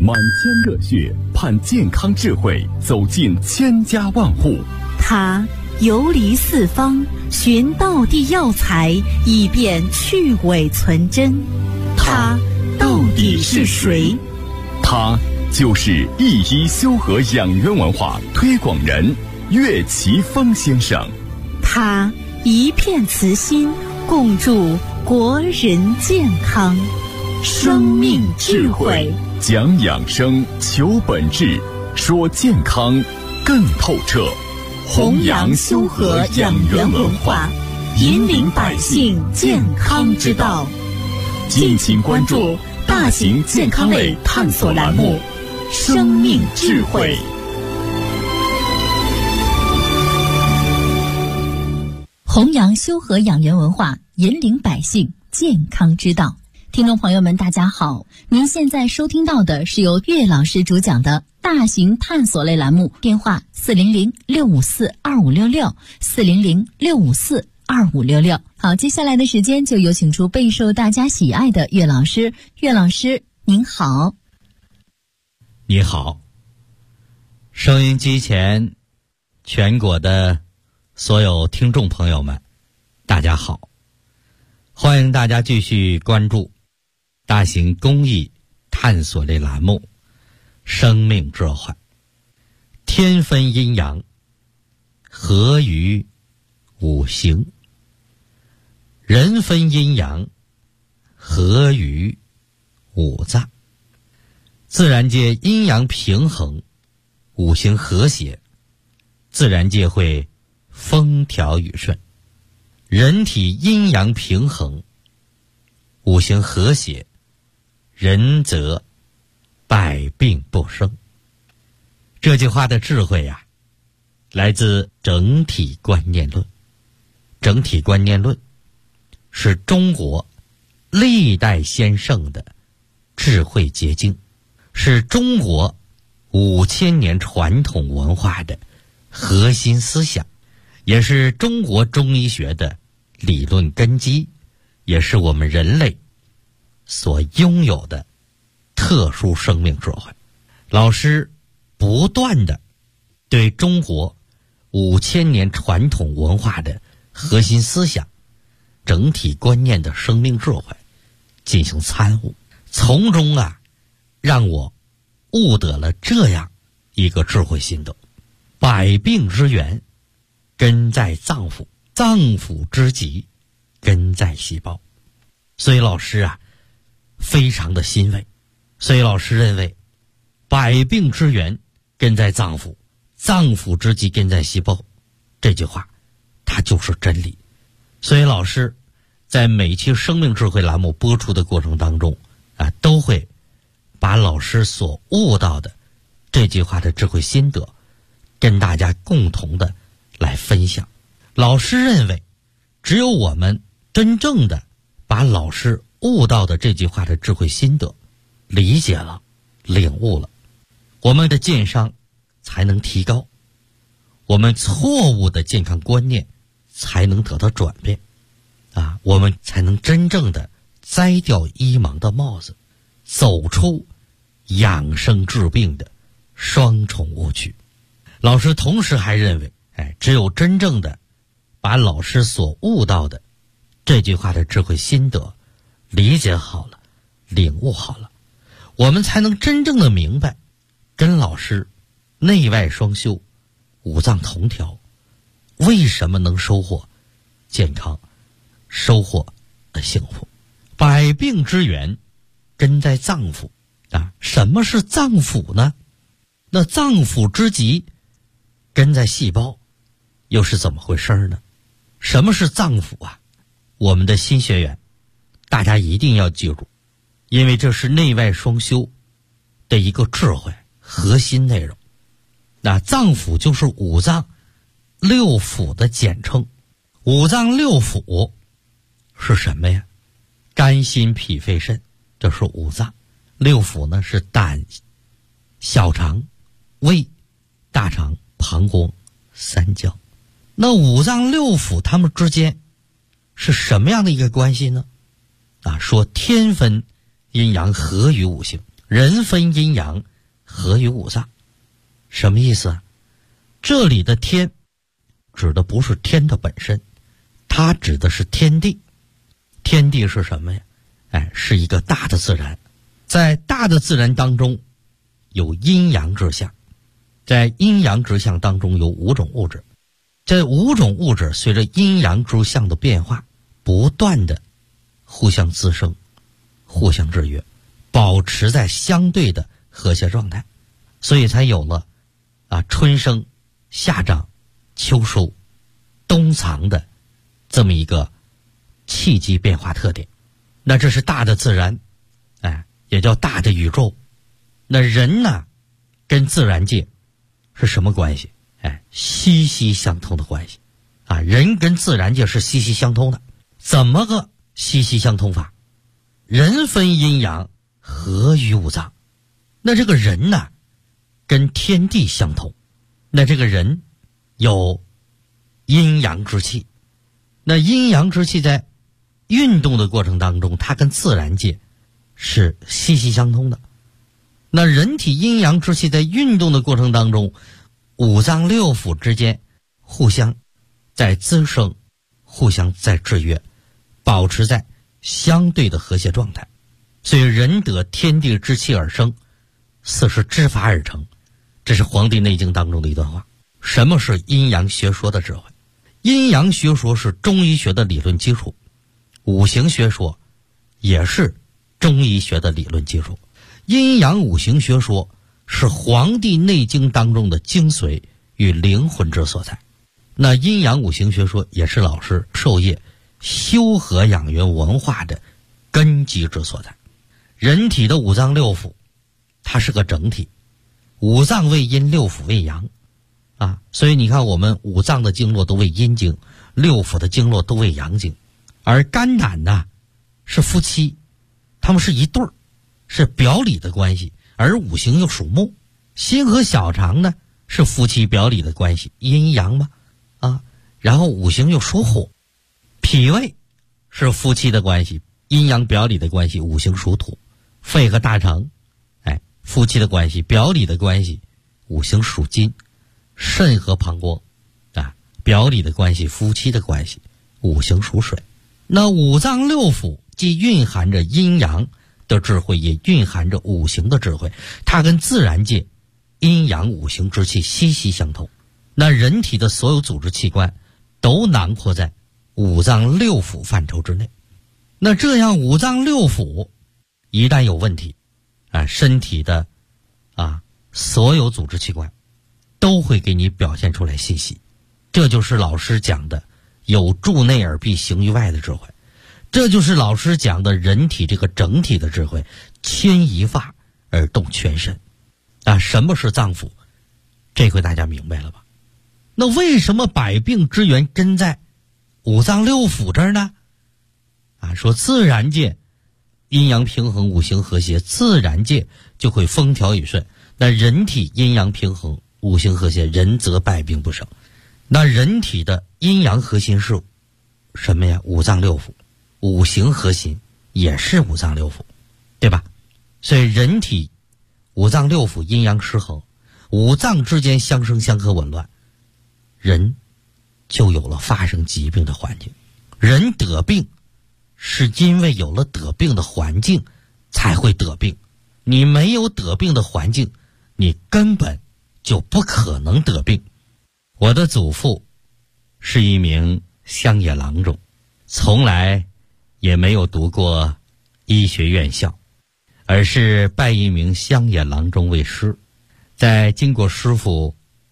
满腔热血盼健康智慧走进千家万户。 他游离四方，寻道地药材，以便去伪存真。他到底是谁？ 他就是一一修和养元文化推广人岳奇峰先生。 他一片慈心，共筑国人健康。生命智慧， 讲养生，求本质，说健康更透彻。 弘扬修和养元文化，引领百姓健康之道。敬请关注大型健康类探索栏目《生命智慧》。 弘扬修和养元文化，引领百姓健康之道。听众朋友们大家好，您现在收听到的是由岳老师主讲的大型探索类栏目，电话400-654-2566，400-654-2566。好，接下来的时间就有请出备受大家喜爱的岳老师。岳老师您好。 你好，收音机前全国的所有听众朋友们大家好，欢迎大家继续关注大型公益探索类栏目《生命智慧》。天分阴阳，合于五行；人分阴阳，合于五脏。自然界阴阳平衡，五行和谐，自然界会风调雨顺。人体阴阳平衡，五行和谐，人则百病不生。这句话的智慧呀，来自整体观念论。整体观念论是中国历代先圣的智慧结晶，是中国5000年传统文化的核心思想，也是中国中医学的理论根基，也是我们人类所拥有的特殊生命智慧。老师不断的对中国5000年传统文化的核心思想、整体观念的生命智慧进行参悟，从中让我悟得了这样一个智慧心得：百病之源根在脏腑，脏腑之疾根在细胞。所以老师非常的欣慰。所以老师认为，百病之源根在脏腑，脏腑之疾根在细胞，这句话它就是真理。所以老师在每期生命智慧栏目播出的过程当中都会把老师所悟到的这句话的智慧心得跟大家共同的来分享。老师认为，只有我们真正的把老师悟到的这句话的智慧心得理解了、领悟了，我们的健商才能提高，我们错误的健康观念才能得到转变我们才能真正的摘掉医盲的帽子，走出养生治病的双重误区。老师同时还认为，只有真正的把老师所悟到的这句话的智慧心得理解好了、领悟好了，我们才能真正的明白，跟老师内外双修、五脏同调，为什么能收获健康、收获幸福。百病之源根在脏腑什么是脏腑呢？那脏腑之疾根在细胞，又是怎么回事呢？什么是脏腑我们的新学员大家一定要记住，因为这是内外双修的一个智慧核心内容。那脏腑就是五脏六腑的简称。五脏六腑是什么呀？肝心脾肺肾，这是五脏。六腑呢是胆、小肠、胃、大肠、膀胱、三焦。那五脏六腑它们之间是什么样的一个关系呢？说天分阴阳合于五行， 人分阴阳，合于五脏。什么意思啊？这里的天指的不是天的本身，它指的是天地。天地是什么呀？是一个大的自然。在大的自然当中有阴阳之象，在阴阳之象当中有5种物质。这5种物质随着阴阳之象的变化，不断的互相滋生，互相制约，保持在相对的和谐状态，所以才有了春生、夏长、秋收、冬藏的这么一个气机变化特点。那这是大的自然，也叫大的宇宙。那人呢，跟自然界是什么关系？息息相通的关系人跟自然界是息息相通的。怎么个息息相通法？人分阴阳，合于五脏。那这个人呢，跟天地相通。那这个人有阴阳之气，那阴阳之气在运动的过程当中，它跟自然界是息息相通的。那人体阴阳之气在运动的过程当中，五脏六腑之间互相在滋生，互相在制约，保持在相对的和谐状态。所以人得天地之气而生，四时之法而成。这是《黄帝内经》当中的一段话。什么是阴阳学说的智慧？阴阳学说是中医学的理论基础，五行学说也是中医学的理论基础。阴阳五行学说是《黄帝内经》当中的精髓与灵魂之所在。那阴阳五行学说也是老师授业修和养元文化的根基之所在。人体的五脏六腑它是个整体，五脏为阴，六腑为阳所以你看我们五脏的经络都为阴经，六腑的经络都为阳经。而肝胆呢是夫妻，他们是一对儿，是表里的关系。而五行又属木，心和小肠呢是夫妻表里的关系，阴阳嘛然后五行又属火，脾胃是夫妻的关系，阴阳表里的关系，五行属土。肺和大肠夫妻的关系，表里的关系，五行属金。肾和膀胱表里的关系，夫妻的关系，五行属水。那五脏六腑既蕴含着阴阳的智慧，也蕴含着五行的智慧，它跟自然界阴阳五行之气息息相通。那人体的所有组织器官都囊括在五脏六腑范畴之内。那这样五脏六腑一旦有问题身体的所有组织器官都会给你表现出来信息。这就是老师讲的有助内而必行于外的智慧，这就是老师讲的人体这个整体的智慧，牵一发而动全身什么是脏腑？这回大家明白了吧？那为什么百病之源根在五脏六腑这儿呢？说自然界阴阳平衡，五行和谐，自然界就会风调雨顺。那人体阴阳平衡，五行和谐，人则百病不生。那人体的阴阳核心是什么呀？五脏六腑。五行核心也是五脏六腑，对吧？所以人体五脏六腑阴阳失衡，五脏之间相生相克紊乱，人就有了发生疾病的环境。人得病是因为有了得病的环境才会得病，你没有得病的环境，你根本就不可能得病。我的祖父是一名乡野郎中，从来也没有读过医学院校，而是拜一名乡野郎中为师，在经过师傅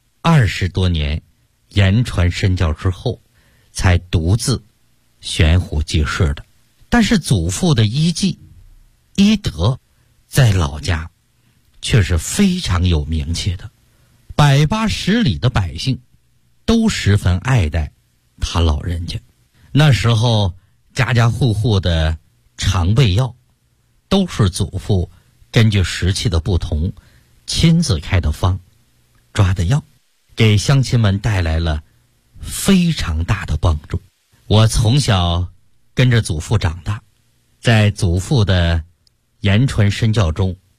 20多年言传身教之后，才独自悬壶济世的。但是祖父的医技医德在老家却是非常有名气的，百八十里的百姓都十分爱戴他老人家。那时候家家户户的常备药都是祖父根据时期的不同亲自开的方抓的药，给乡亲们带来了非常大的帮助。我从小跟着祖父长大，在祖父的言传身教中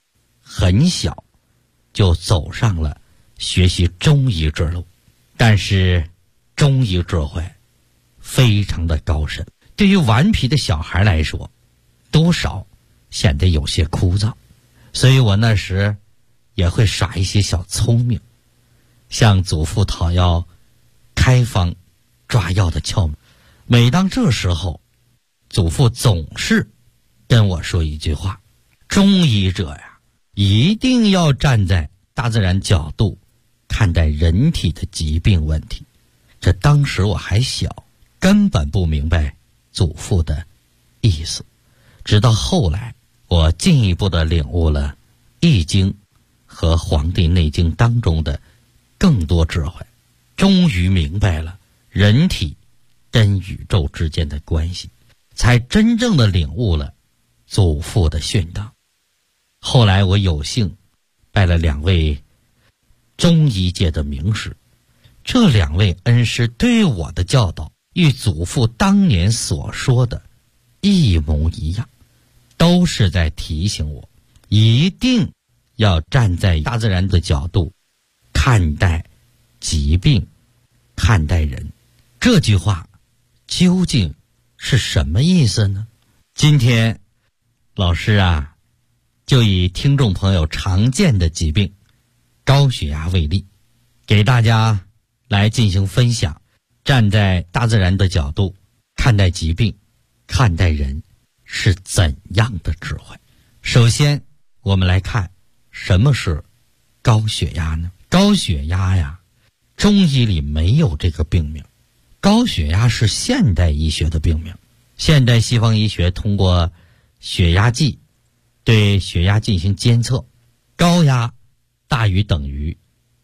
很小就走上了学习中医之路，但是中医智慧非常的高深，对于顽皮的小孩来说，多少显得有些枯燥，所以我那时也会耍一些小聪明，向祖父讨要开方抓药的窍门。每当这时候，祖父总是跟我说一句话：中医者呀，一定要站在大自然角度看待人体的疾病问题。这当时我还小，根本不明白祖父的意思，直到后来我进一步的领悟了《易经》和《黄帝内经》当中的更多智慧，终于明白了人体跟宇宙之间的关系，才真正的领悟了祖父的训导。后来我有幸拜了2位中医界的名师，这2位恩师对我的教导与祖父当年所说的一模一样，都是在提醒我一定要站在大自然的角度看待疾病，看待人。这句话究竟是什么意思呢？今天老师啊，就以听众朋友常见的疾病高血压为例，给大家来进行分享，站在大自然的角度看待疾病，看待人是怎样的智慧。首先我们来看什么是高血压呢？高血压呀，中医里没有这个病名，高血压是现代医学的病名。现代西方医学通过血压计对血压进行监测，高压大于等于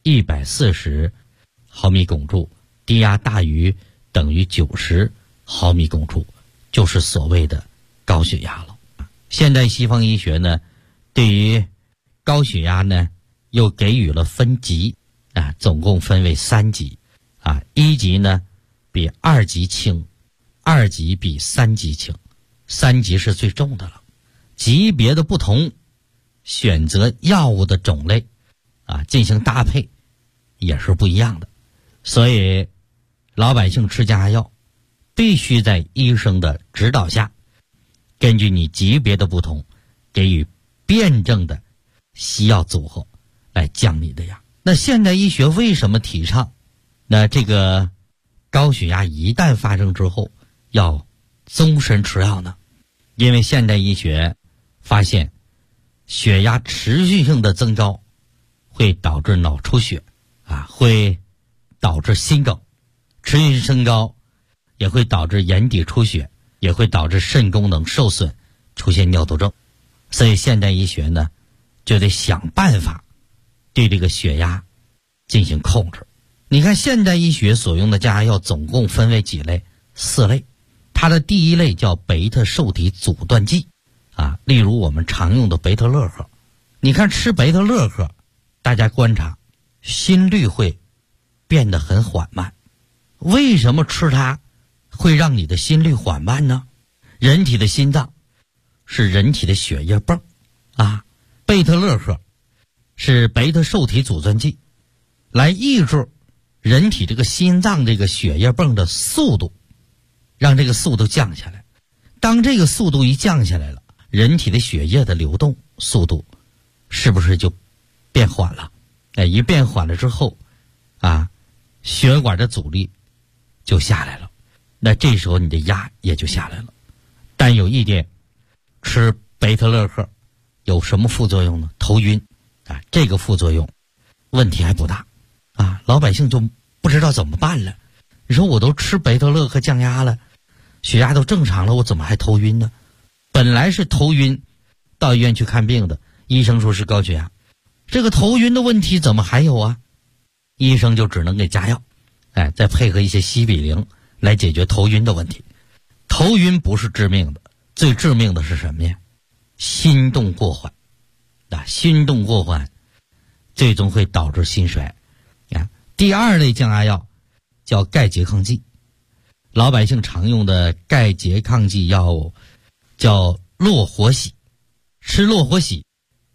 140毫米汞柱，低压大于等于90毫米汞柱，就是所谓的高血压了。现代西方医学呢，对于高血压呢又给予了分级啊，总共分为3级啊，1级呢比2级轻，2级比3级轻，3级是最重的了。级别的不同，选择药物的种类啊进行搭配也是不一样的。所以老百姓吃降压药必须在医生的指导下，根据你级别的不同，给予辩证的西药组合来降你的压。那现代医学为什么提倡那这个高血压一旦发生之后要终身吃药呢？因为现代医学发现血压持续性的增高会导致脑出血啊，会导致心梗，持续升高也会导致眼底出血，也会导致肾功能受损，出现尿毒症。所以现代医学呢就得想办法对这个血压进行控制。你看现代医学所用的降压药总共分为几类？4类。它的第一类叫贝塔受体阻断剂啊，例如我们常用的贝塔乐克。你看吃贝塔乐克，大家观察心率会变得很缓慢。为什么吃它会让你的心率缓慢呢？人体的心脏是人体的血液泵啊，贝塔乐克是贝塔受体阻断剂，来抑制人体这个心脏这个血液泵的速度，让这个速度降下来。当这个速度一降下来了，人体的血液的流动速度是不是就变缓了？一变缓了之后啊，血管的阻力就下来了，那这时候你的压也就下来了。但有一点，吃贝塔乐克有什么副作用呢？头晕啊，这个副作用问题还不大啊，老百姓就不知道怎么办了。你说我都吃贝塔乐克降压了，血压都正常了，我怎么还头晕呢？本来是头晕，到医院去看病的，医生说是高血压，这个头晕的问题怎么还有啊？医生就只能给加药，再配合一些西比灵来解决头晕的问题。头晕不是致命的，最致命的是什么呀？心动过缓啊，心动过缓最终会导致心衰啊。第2类降压药叫钙拮抗剂，老百姓常用的钙拮抗剂药物叫络活喜，吃络活喜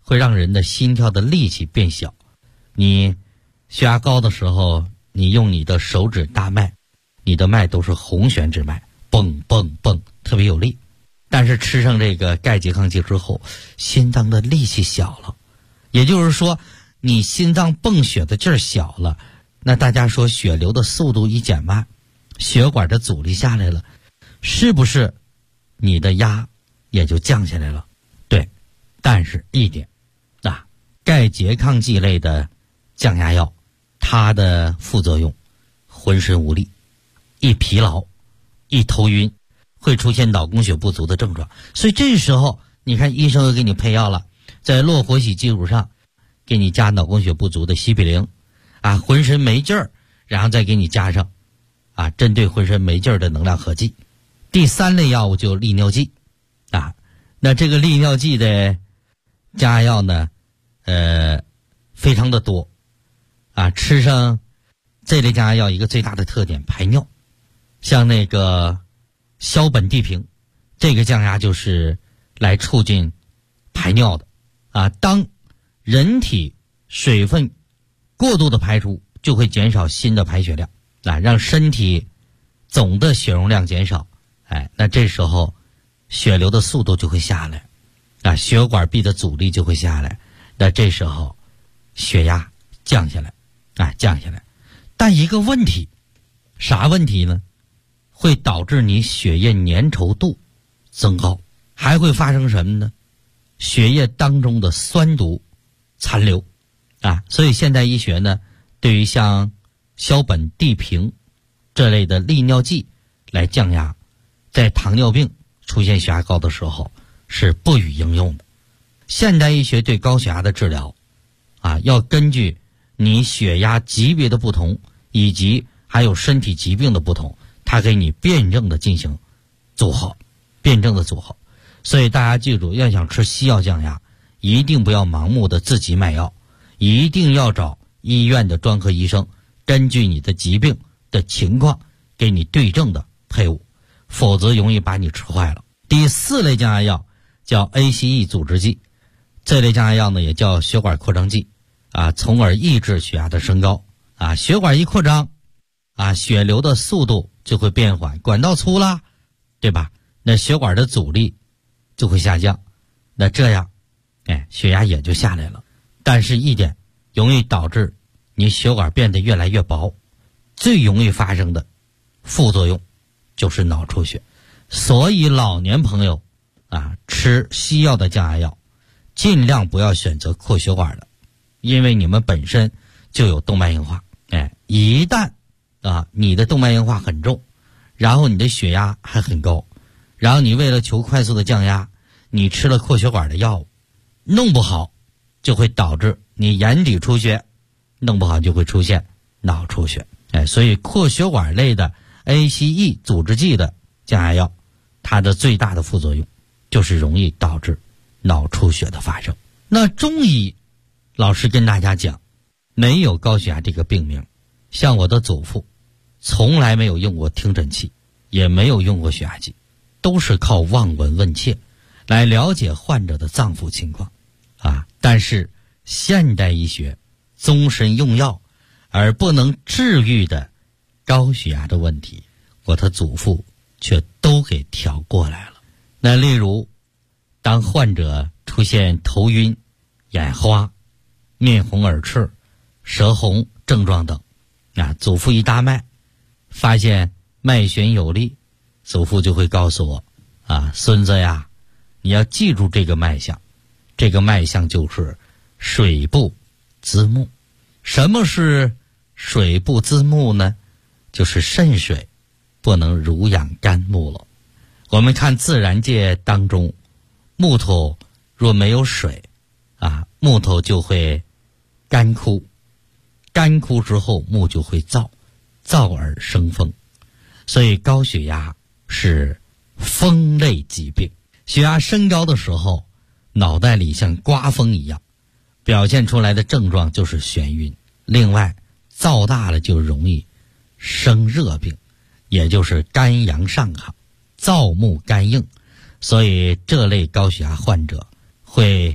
会让人的心跳的力气变小。你血压高的时候，你用你的手指大脉，你的脉都是红旋之脉，蹦蹦蹦，特别有力。但是吃上这个钙拮抗剂之后，心脏的力气小了，也就是说你心脏泵血的劲儿小了，那大家说血流的速度一减慢，血管的阻力下来了，是不是你的压也就降下来了？对，但是一点啊，钙拮抗剂类的降压药，它的副作用浑身无力，一疲劳，一头晕，会出现脑供血不足的症状。所以这时候你看医生又给你配药了，在络活喜基础上给你加脑供血不足的西比灵啊，浑身没劲儿，然后再给你加上啊针对浑身没劲儿的能量合剂。第三类药物就利尿剂啊，那这个利尿剂的降压药呢非常的多啊，吃上这类降压药一个最大的特点排尿，像那个硝苯地平，这个降压就是来促进排尿的啊。当人体水分过度的排出，就会减少新的排血量啊，让身体总的血容量减少，那这时候血流的速度就会下来啊，血管壁的阻力就会下来，那这时候血压降下来啊，降下来。但一个问题，啥问题呢？会导致你血液粘稠度增高，还会发生什么呢？血液当中的酸毒残留啊。所以现代医学呢，对于像硝苯地平这类的利尿剂来降压，在糖尿病出现血压高的时候是不予应用的。现代医学对高血压的治疗啊，要根据你血压级别的不同，以及还有身体疾病的不同，它给你辩证的进行组合，辩证的组合。所以大家记住，要想吃西药降压，一定不要盲目的自己买药，一定要找医院的专科医生，根据你的疾病的情况给你对症的配伍，否则容易把你吃坏了。第四类降压药叫 ACE 阻滞剂，这类降压药呢也叫血管扩张剂啊，从而抑制血压的升高啊。血管一扩张啊，血流的速度就会变缓，管道粗了，对吧？那血管的阻力就会下降，那这样血压也就下来了。但是一点，容易导致你血管变得越来越薄，最容易发生的副作用就是脑出血。所以老年朋友啊，吃西药的降压药尽量不要选择扩血管的，因为你们本身就有动脉硬化，一旦啊你的动脉硬化很重，然后你的血压还很高，然后你为了求快速的降压，你吃了扩血管的药物，弄不好就会导致你眼底出血，弄不好就会出现脑出血。所以扩血管类的 ACE 阻滞剂的降压药，它的最大的副作用就是容易导致脑出血的发生。那中医老师跟大家讲，没有高血压这个病名，像我的祖父从来没有用过听诊器，也没有用过血压计，都是靠望闻问切来了解患者的脏腑情况啊。但是现代医学终身用药而不能治愈的高血压的问题，我的祖父却都给调过来了。那例如当患者出现头晕、眼花、面红耳赤、舌红症状等啊，祖父一搭脉发现脉弦有力，祖父就会告诉我啊，孙子呀，你要记住这个脉象，这个脉象就是水不滋木。什么是水不滋木呢？就是肾水不能濡养肝木了。我们看自然界当中，木头若没有水啊，木头就会干枯，干枯之后木就会燥，燥而生风。所以高血压是风类疾病，血压升高的时候，脑袋里像刮风一样，表现出来的症状就是眩晕。另外燥大了就容易生热病，也就是肝阳上亢，燥木肝硬。所以这类高血压患者会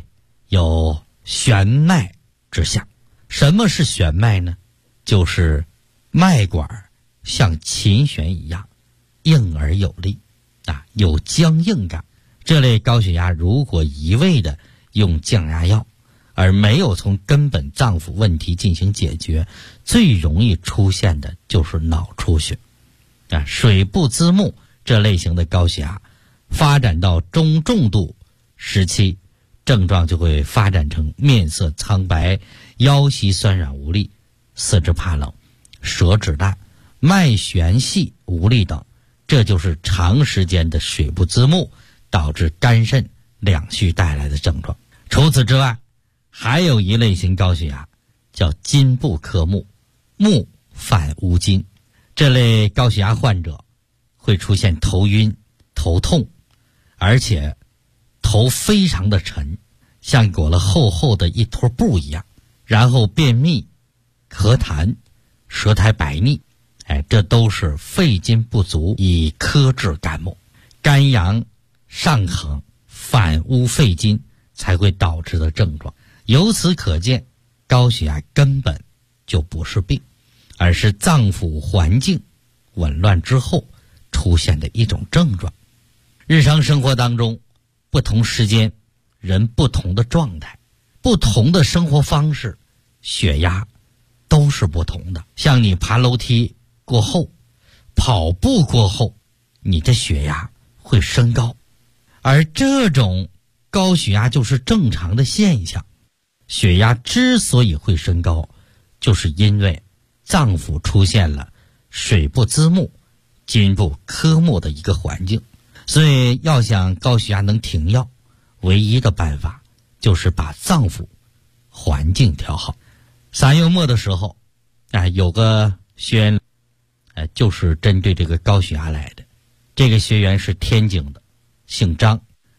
有悬脉之象。什么是悬脉呢？就是脉管像琴弦一样硬而有力有僵硬感。这类高血压如果一味的用降压药，而没有从根本脏腑问题进行解决，最容易出现的就是脑出血水部滋木这类型的高血压发展到中重度时期，症状就会发展成面色苍白、腰膝酸软无力、四肢怕冷、舌质烂、脉弦细无力等。这就是长时间的水部滋木导致肝肾两虚带来的症状。除此之外，还有一类型高血压叫筋部科目，目反乌筋。这类高血压患者会出现头晕、头痛，而且头非常的沉，像裹了厚厚的一坨布一样，然后便秘、咳痰、舌苔白腻，这都是肺筋不足以克制肝木，肝阳上横反乌肺筋才会导致的症状。由此可见，高血压根本就不是病，而是脏腑环境紊乱之后出现的一种症状。日常生活当中，不同时间人不同的状态，不同的生活方式，血压都是不同的。像你爬楼梯过后，跑步过后，你的血压会升高，而这种高血压就是正常的现象。血压之所以会升高，就是因为脏腑出现了水部滋木、筋部科目的一个环境。所以要想高血压能停药，唯一的办法就是把脏腑环境调好。3月末的时候有个学员就是针对这个高血压来的。这个学员是天津的，姓张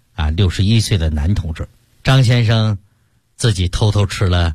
61岁的男同志。张先生自己偷偷吃了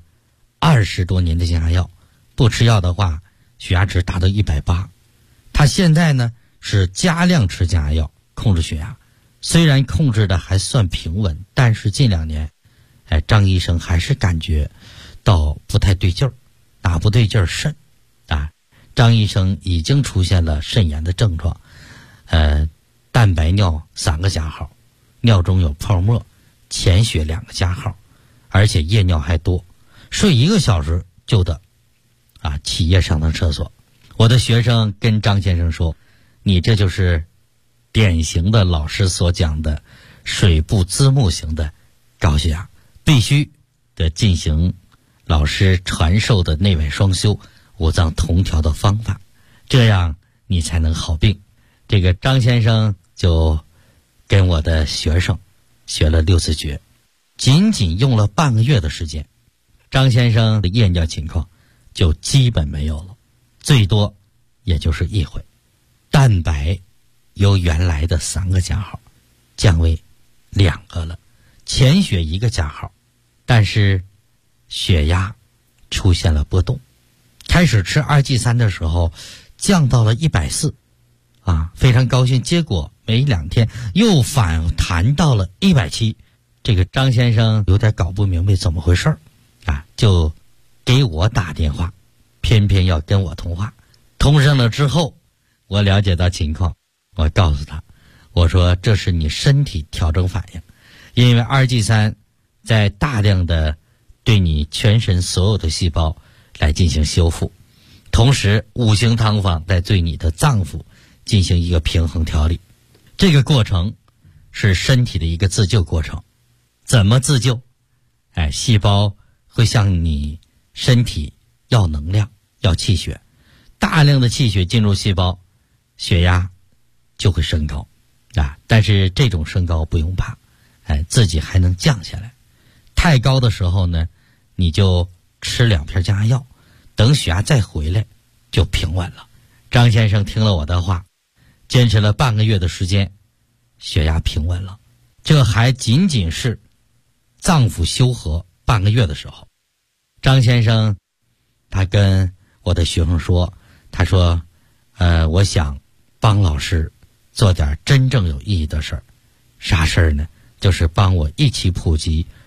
20多年的降压药，不吃药的话血压值达到180。他现在呢是加量吃降压药控制血压，虽然控制的还算平稳，但是近2年张医生还是感觉到不太对劲儿。哪不对劲儿？肾张医生已经出现了肾炎的症状，蛋白尿3个加号，尿中有泡沫，潜血2个加号，而且夜尿还多，睡1个小时就得起夜上趟厕所。我的学生跟张先生说，你这就是典型的老师所讲的水部滋木型的高血压，必须得进行老师传授的内外双修、五脏同调的方法，这样你才能好病。这个张先生就跟我的学生学了6次诀，仅仅用了半个月的时间，张先生的夜尿情况就基本没有了，最多也就是1回。蛋白由原来的3个加号降为2个了，潜血1个加号，但是血压出现了波动。开始吃2G3的时候降到了140非常高兴，结果没2天又反弹到了170。这个张先生有点搞不明白怎么回事就给我打电话，偏偏要跟我通话。通上了之后，我了解到情况，我告诉他，我说这是你身体调整反应，因为2G3在大量的对你全身所有的细胞来进行修复，同时5行汤方在对你的脏腑进行一个平衡调理。这个过程是身体的一个自救过程。怎么自救？细胞会向你身体要能量，要气血，大量的气血进入细胞，血压就会升高但是这种升高不用怕，自己还能降下来。太高的时候呢，你就吃2片降压药，等血压再回来就平稳了。张先生听了我的话，坚持了半个月的时间，血压平稳了。这还仅仅是脏腑修和半个月的时候。张先生他跟我的学生说，他说我想帮老师做点真正有意义的事儿。啥事儿呢？就是帮我一起普及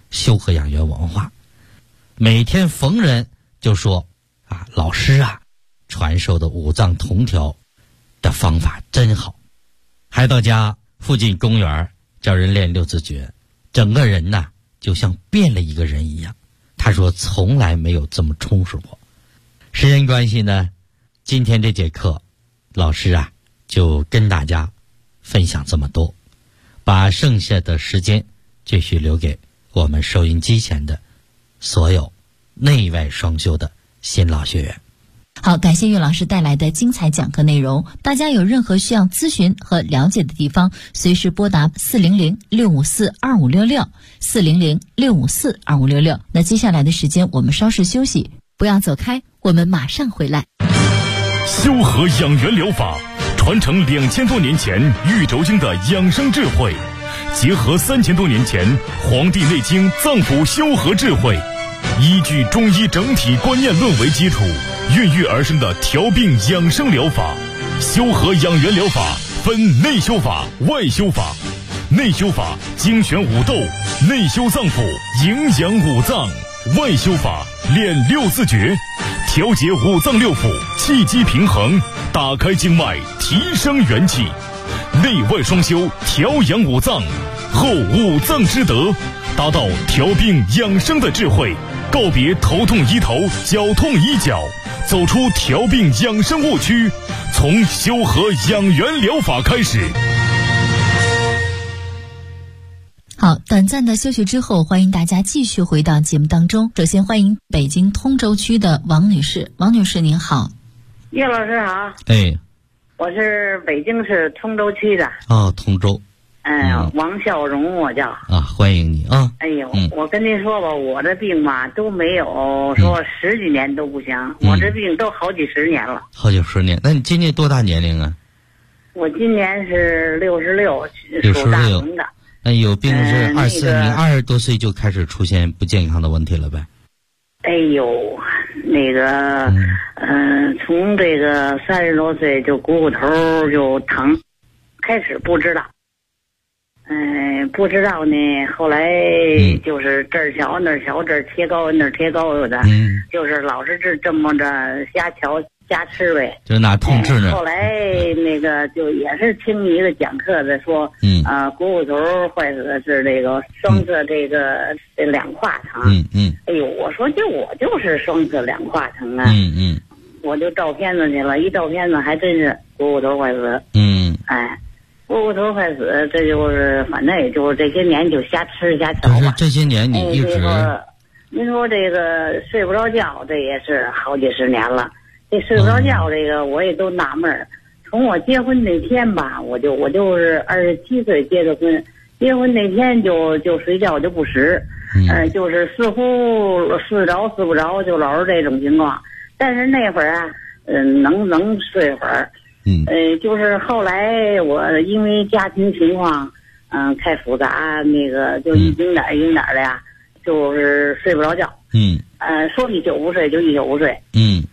修和养元文化。每天逢人就说老师啊，传授的五脏同调的方法真好，还到家附近公园教人练六字诀，整个人呢就像变了一个人一样。他说从来没有这么充实过。时间关系呢，今天这节课老师啊就跟大家分享这么多，把剩下的时间继续留给我们收音机前的所有内外双修的新老学员。 好，感谢岳老师带来的精彩讲课内容。大家有任何需要咨询和了解的地方，随时拨打400-654-2566 400-654-2566。那接下来的时间我们稍事休息，不要走开，我们马上回来。 修和养元疗法传承2000多年前玉轴经的养生智慧，结合3000多年前《黄帝内经》脏腑修和智慧，依据中医整体观念论为基础，孕育而生的调病养生疗法。修和养元疗法分内修法、外修法。内修法精选五斗，内修脏腑，营养五脏；外修法练六字诀，调节五脏六腑，气机平衡，打开经脉，提升元气。内外双修，调养五脏，后五脏之德，达到调病养生的智慧，告别头痛医头，脚痛医脚，走出调病养生误区，从修和养元疗法开始。 好，短暂的休息之后，欢迎大家继续回到节目当中。首先欢迎北京通州区的王女士。王女士您好。 叶老师好。我是北京市通州区的。 通州。 王孝荣我叫。 欢迎你啊。 我跟您说吧，我这病嘛都没有说10几年都不行，我这病都好几十年了。 好几十年。那你今年多大年龄啊？ 我今年是66，属大龙的。 那有病是你20多岁就开始出现不健康的问题了呗？ 从这个30多岁就股骨头就疼，开始不知道，不知道呢，后来就是这儿瞧那儿瞧，这儿贴膏那儿贴膏有的，就是老是这么着瞎瞧瞎吃呗， 就拿痛治呢。 后来就也是听一个讲课的说，股骨头坏死是这个双侧这两胯疼。我说我就是双侧两胯疼啊。我就照片子去了，一照片子还真是股骨头坏死。股骨头坏死，这就是反正也就是这些年就瞎吃瞎瞧吧。 但是这些年你一直， 您说这个睡不着觉，这也是好几十年了。这睡不着觉，这个我也都纳闷儿。从我结婚那天吧，我就是27岁结的婚，结婚那天就睡觉就不实，就是似乎睡着睡不着，就老是这种情况。但是那会儿啊，能睡会儿，就是后来我因为家庭情况，太复杂，就一丁点的呀，就是睡不着觉。说一宿不睡就一宿不睡。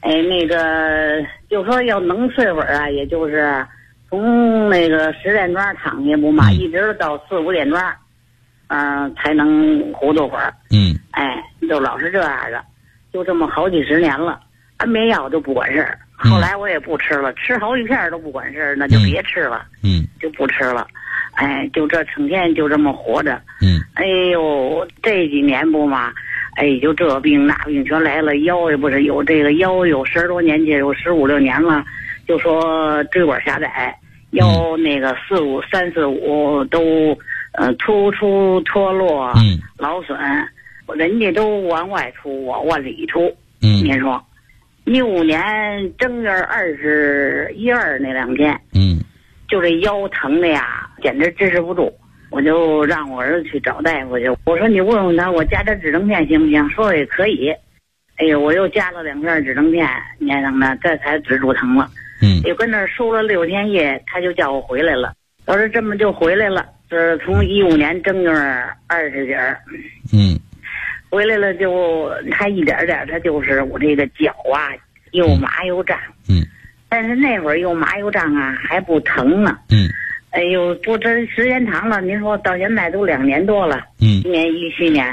就说要能睡会儿啊，也就是从10点钟躺下不嘛，一直到4、5点钟，才能糊涂会儿。就老是这样的，就这么好几十年了。安眠药都不管事儿，后来我也不吃了，吃好几片都不管事儿，那就别吃了。就不吃了。就这成天就这么活着。这几年不嘛。就这病那病全来了，腰也不是有这个腰有10多年去，有15、16年了，就说椎管狭窄，腰3、4、5都突出脱落，劳损，人家都往外出，我往里出。您说，15年正月21、22那2天，就这腰疼的呀，简直支持不住。我就让我儿子去找大夫去，我说你问问他，我加点止疼片行不行？说也可以。我又加了2片止疼片，粘上的，这才止住疼了。就跟那儿输了6天液，他就叫我回来了。要是这么就回来了，是从15年正月20几儿。回来了就他一点点，他就是我这个脚啊又麻又胀。但是那会儿又麻又胀啊，还不疼呢。不，这时间长了，您说到现在都2年多了。今年17年，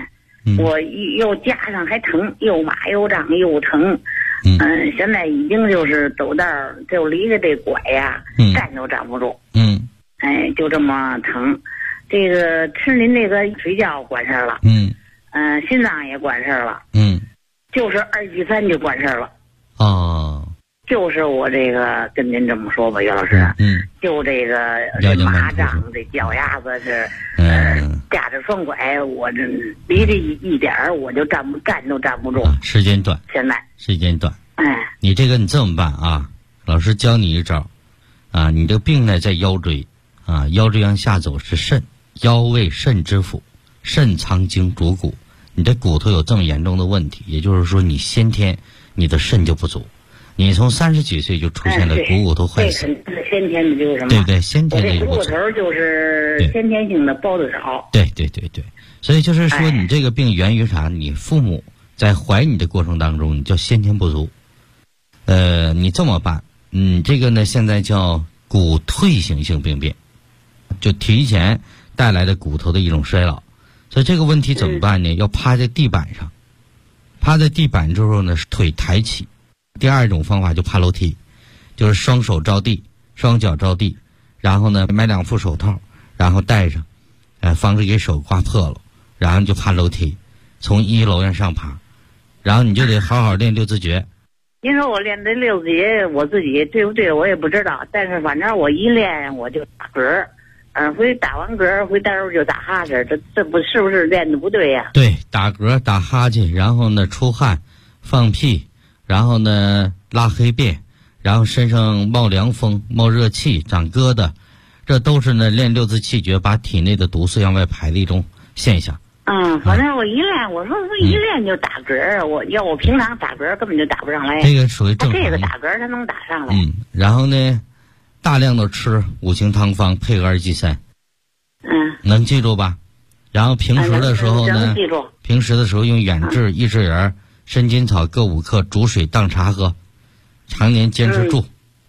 我又加上还疼，又麻又胀又疼。现在已经就是走道就离着这拐呀，站都站不住。就这么疼。这个吃您这个睡觉管事儿了。心脏也管事儿了。就是二级3就管事儿了。就是我这个跟您这么说吧，岳老师。就这个麻胀，这脚丫子是架着双拐，我这离这一点儿我就站都站不住。 时间短， 现在时间短。你这个你这么办啊？老师教你一招啊，你这个病呢在腰椎啊，腰椎往下走是肾，腰为肾之府，肾藏精主骨。你的骨头有这么严重的问题，也就是说你先天你的肾就不足。你从30几岁就出现了股骨头坏死， 这先天的就是什么？ 对对，先天的股骨头就是先天性的包的少。 对，所以就是说你这个病源于啥？你父母在怀你的过程当中，你叫先天不足。你这么办，这个呢现在叫骨退行性病变，就提前带来的骨头的一种衰老。所以这个问题怎么办呢？要趴在地板上，趴在地板之后呢，腿抬起。第二种方法就爬楼梯，就是双手着地，双脚着地，然后呢买2副手套，然后戴上，防止给手刮破了，然后就爬楼梯，从1楼上爬，然后你就得好好练6字诀。 您说我练这6字诀，我自己对不对我也不知道，但是反正我一练我就打嗝，回打完嗝回待会儿就打哈欠，这不是不是练的不对呀？ 对，打嗝打哈欠，然后呢出汗放屁，然后呢拉黑便，然后身上冒凉风冒热气长疙瘩，这都是呢练6字气诀把体内的毒素向外排的一种现象。 反正我一练，我说我一练就打嗝，我平常打嗝根本就打不上来。 这个属于正常。 这个打嗝它能打上来。 然后呢大量的吃5行汤方配合2剂3。能记住吧？然后平时的时候呢，平时的时候用远志、益智仁、参金草各5克煮水当茶喝，常年坚持住。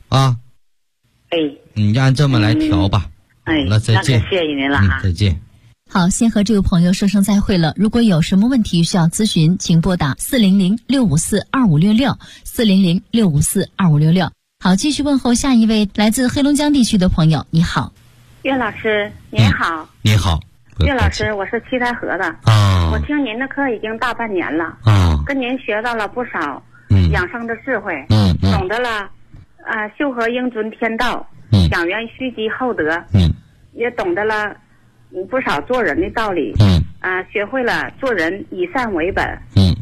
你就按这么来调吧。那再见。 谢谢您了再见。 好，先和这位朋友说声再会了。如果有什么问题需要咨询，请拨打400-654-2566，400-654-2566。好，继续问候下一位来自黑龙江地区的朋友。你好， 岳老师，您好。 你好， 岳老师，我是七台河的。我听您的课已经大半年了。跟您学到了不少养生的智慧。懂得了修和应遵天道，养元虚积厚德。也懂得了不少做人的道理。学会了做人以善为本。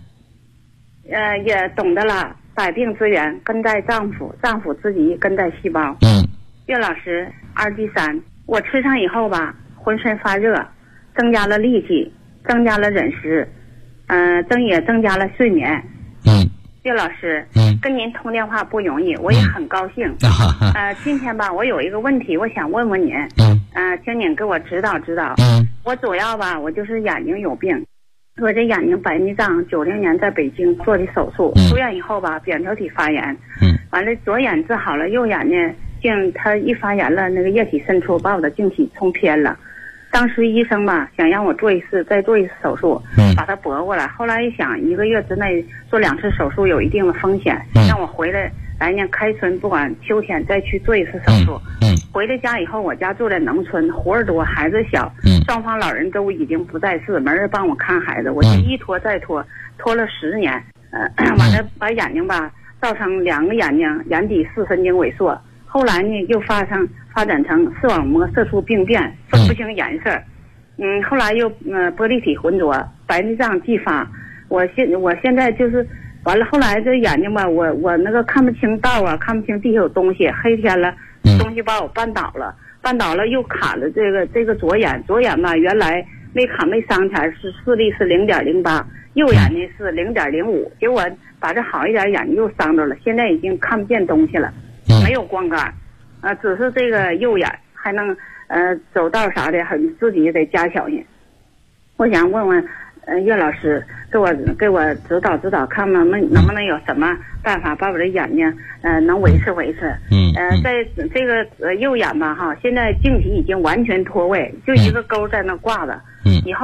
也懂得了百病之源根在脏腑，脏腑之疾根在细胞。岳老师，2剂3，我吃上以后吧，浑身发热，增加了力气，增加了饮食，也增加了睡眠。岳老师，跟您通电话不容易，我也很高兴。今天吧，我有一个问题，我想问问您。请您给我指导指导。我主要吧，我就是眼睛有病，我这眼睛白内障，90年在北京做的手术，出院以后吧，扁桃体发炎。完了左眼治好了，右眼呢，它一发炎了，那个液体渗出，把我的晶体冲偏了。当时医生吧想让我再做一次手术，把它驳过来。后来一想，1个月之内做2次手术有一定的风险，让我回来来年开春不管秋天再去做一次手术。回了家以后，我家住在农村，活儿多，孩子小，双方老人都已经不在世，没人帮我看孩子，我就一拖再拖，拖了10年。完了把眼睛吧造成2个眼睛眼底视神经萎缩，后来呢又发展成视网膜色素病变，分不清颜色。后来又玻璃体浑浊，白内障继发。我现在就是完了，后来这眼睛吧，我那个看不清道啊，看不清地下有东西，黑天了，东西把我绊倒了，又卡了这个左眼吧，原来没卡没伤起来，视力是0.08，右眼呢是0.05，结果把这好一点眼睛又伤着了，现在已经看不见东西了，没有光杆，只是这个右眼还能走道啥的，自己得加小心。我想问问岳老师，给我指导指导，看能不能有什么办法把我的眼睛能维持。在这个右眼吧哈，现在晶体已经完全脱位，就一个钩在那挂着。以后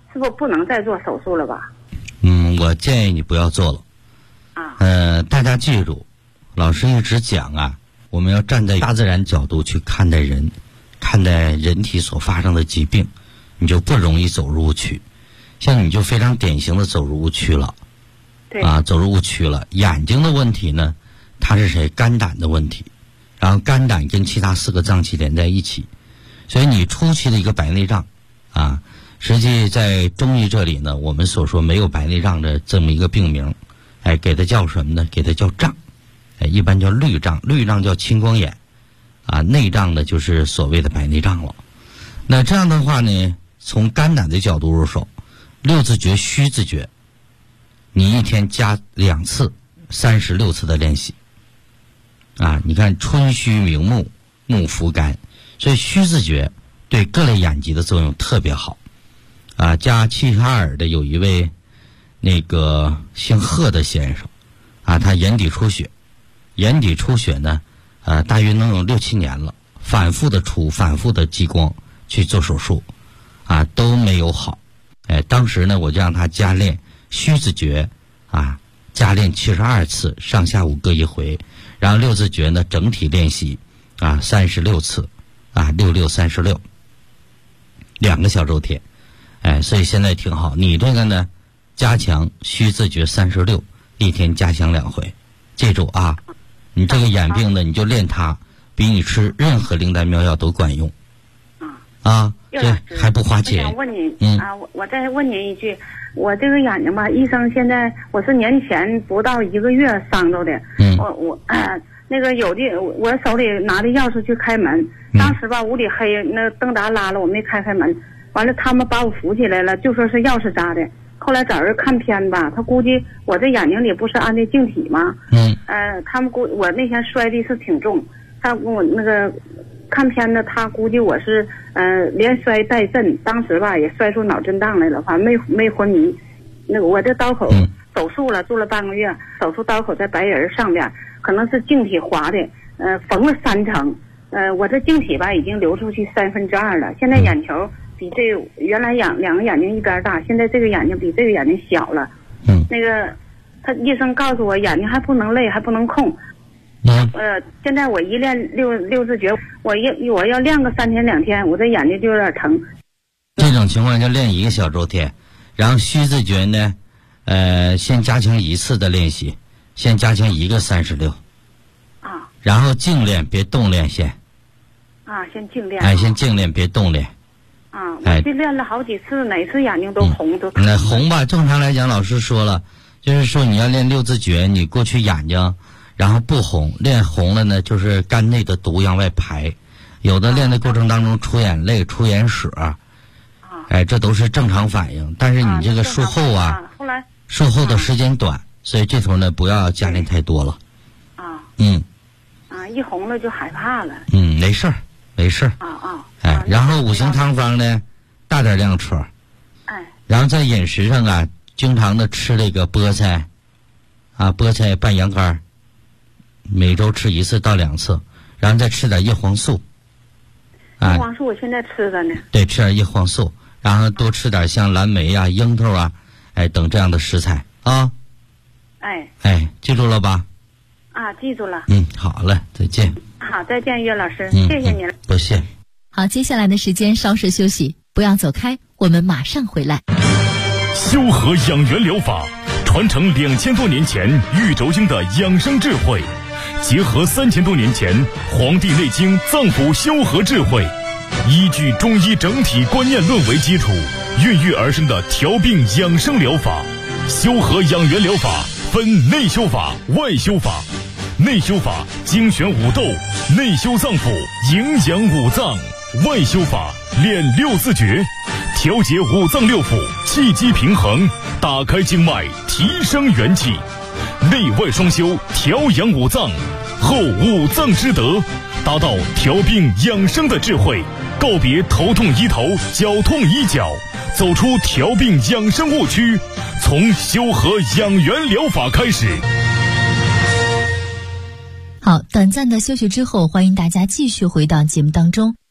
是不是不能再做手术了吧？ 我建议你不要做了。大家记住，老师一直讲啊，我们要站在大自然角度去看待人，看待人体所发生的疾病，你就不容易走入误区。像你就非常典型的走入误区了。 对走入误区了。眼睛的问题呢，它是肝胆的问题，然后肝胆跟其他4个脏器连在一起，所以你初期的一个白内障实际在中医这里呢，我们所说没有白内障的这么一个病名，给它叫什么呢？给它叫障，一般叫绿障，绿障叫青光眼，内障呢就是所谓的白内障了。那这样的话呢，从肝胆的角度入手，6字诀、虚字诀，你一天加2次，36次的练习。你看春虚明目，目伏肝，所以虚字诀对各类眼疾的作用特别好。加齐齐哈尔的有一位那个姓贺的先生，他眼底出血，呢，大约能有6、7年了，反复的出，反复的激光去做手术，都没有好。当时呢，我就让他加练虚字诀，加练72次，上下午各1回，然后6字诀呢整体练习36次，66、36，2个小周天。所以现在挺好。你这个呢，加强虚字诀36，一天加强2回。记住你这个眼病呢，你就练它，比你吃任何灵丹妙药都管用。这还不花钱。 我想问你我再问您一句，我这个眼睛吧，医生现在我是年前不到1个月伤着的。我那个有的我手里拿的钥匙去开门，当时吧屋里黑，那灯闸拉了，我没开门。完了，他们把我扶起来了，就说是钥匙扎的。后来找人看片吧，他估计我这眼睛里不是安的镜体吗？他们我那天摔的是挺重，他跟我那个看片的，他估计我是连摔带震，当时吧也摔出脑震荡来了，反正没昏迷。那个我这刀口手术了，做了半个月，手术刀口在白人上边，可能是镜体划的，缝了3层。我这镜体吧已经流出去2/3了，现在眼球比这原来2个眼睛一边大，现在这个眼睛比这个眼睛小了。那个他医生告诉我眼睛还不能累，还不能空。现在我一练六字诀，我要练个3天2天，我这眼睛就有点疼。 这种情况就练1个小周天，然后虚字诀呢，先加强1次的练习，先加强1个36。然后静练，别动练先。 先静练。 先静练，别动练。 我这练了好几次，哪次眼睛都红，都那红吧。正常来讲，老师说了，就是说你要练6字诀，你过去眼睛然后不红，练红了呢，就是肝内的毒往外排，有的练的过程当中出眼泪、出眼屎，这都是正常反应。但是你这个术后后来术后的时间短，所以这头呢不要加练太多了。 一红了就害怕了。 没事儿。然后5行汤方呢，大点量吃。然后在饮食上经常的吃这个菠菜，菠菜拌羊肝，每周吃1次到2次，然后再吃点叶黄素。 叶黄素我现在吃着呢。 对，吃点叶黄素，然后多吃点像蓝莓樱桃等这样的食材记住了吧？ 记住了。 好嘞，再见。 好，再见，岳老师，谢谢您了。 不谢。 好，接下来的时间稍事休息，不要走开，我们马上回来。 修和养元疗法传承2000多年前玉轴经的养生智慧，结合3000多年前《黄帝内经》脏腑修和智慧，依据中医整体观念论为基础，孕育而生的调病养生疗法。修和养元疗法分内修法、外修法。内修法精选五斗，内修脏腑，营养五脏；外修法练6字诀，调节五脏六腑，气机平衡，打开经脉，提升元气。内外双修，调养五脏，后五脏之德，达到调病养生的智慧，告别头痛医头，脚痛医脚，走出调病养生误区，从修和养元疗法开始。 好，短暂的休息之后，欢迎大家继续回到节目当中。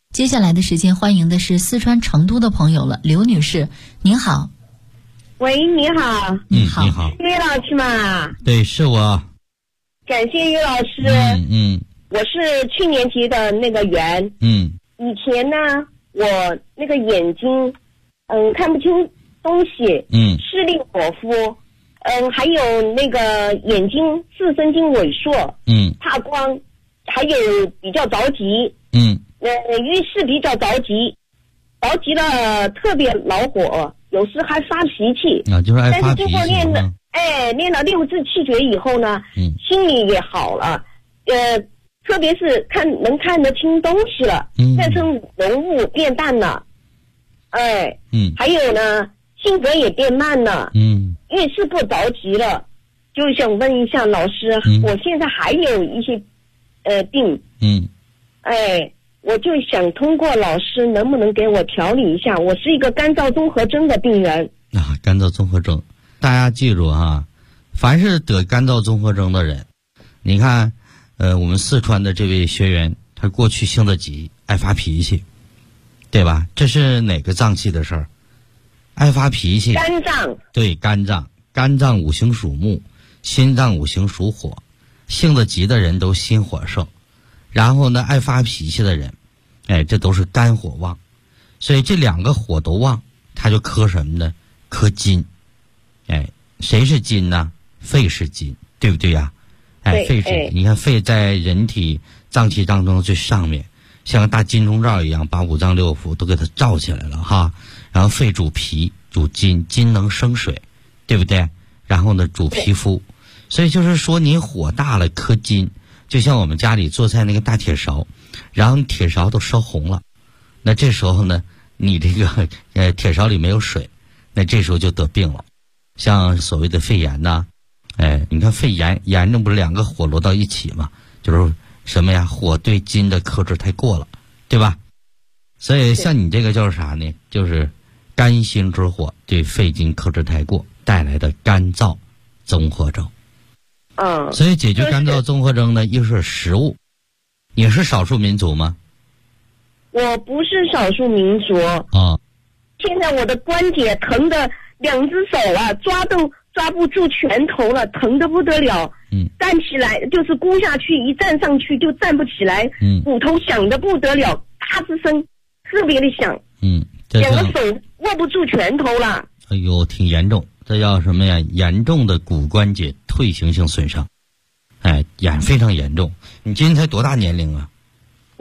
接下来的时间，欢迎的是四川成都的朋友了，刘女士，您好。 喂，你好。 你好。 岳老师嘛？ 对，是我。 感谢岳老师。我是去年结的那个缘。以前呢，我那个眼睛，看不清东西。视力模糊。还有那个眼睛视神经萎缩。怕光，还有比较着急。遇事比较着急了特别恼火，有时还发脾气。 就是爱发脾气。 但是经过练了6至7诀以后呢，心里也好了。特别是能看得清东西了，但是浓雾变淡了。还有呢，性格也变慢了。遇事不着急了。就想问一下老师，我现在还有一些病。我就想通过老师能不能给我调理一下，我是一个干燥综合征的病人。 干燥综合征，大家记住啊，凡是得干燥综合征的人，你看我们四川的这位学员，他过去性子急，爱发脾气，对吧？这是哪个脏器的事儿？爱发脾气。 肝脏。对， 肝脏五行属木，心脏五行属火，性子急的人都心火盛。然后呢，爱发脾气的人，这都是肝火旺，所以这2个火都旺，他就克什么呢？克金。谁是金呢？肺是金，对不对呀？肺是，你看肺在人体脏器当中最上面，像个大金钟罩一样，把5脏6腑都给它罩起来了哈。然后肺主脾，主金，金能生水，对不对？然后呢，主皮肤，所以就是说你火大了克金。就像我们家里做菜那个大铁勺，然后铁勺都烧红了，那这时候呢，你这个铁勺里没有水，那这时候就得病了。像所谓的肺炎呐，你看肺炎炎症不是2个火落到一起嘛，就是什么呀？火对金的克制太过了，对吧？所以像你这个就是啥呢？就是肝心之火对肺金克制太过带来的干燥综合征。所以解决干燥综合征呢，一是食物。你是少数民族吗？ 我不是少数民族。现在我的关节疼的2只手啊，抓不住拳头了，疼得不得了。站起来就是弓下去，一站上去就站不起来。骨头响得不得了，咔吱声，特别的响。2个手握不住拳头了。 哎呦，挺严重。这叫什么呀？严重的骨关节退行性损伤，非常严重。你今年才多大年龄啊？ 我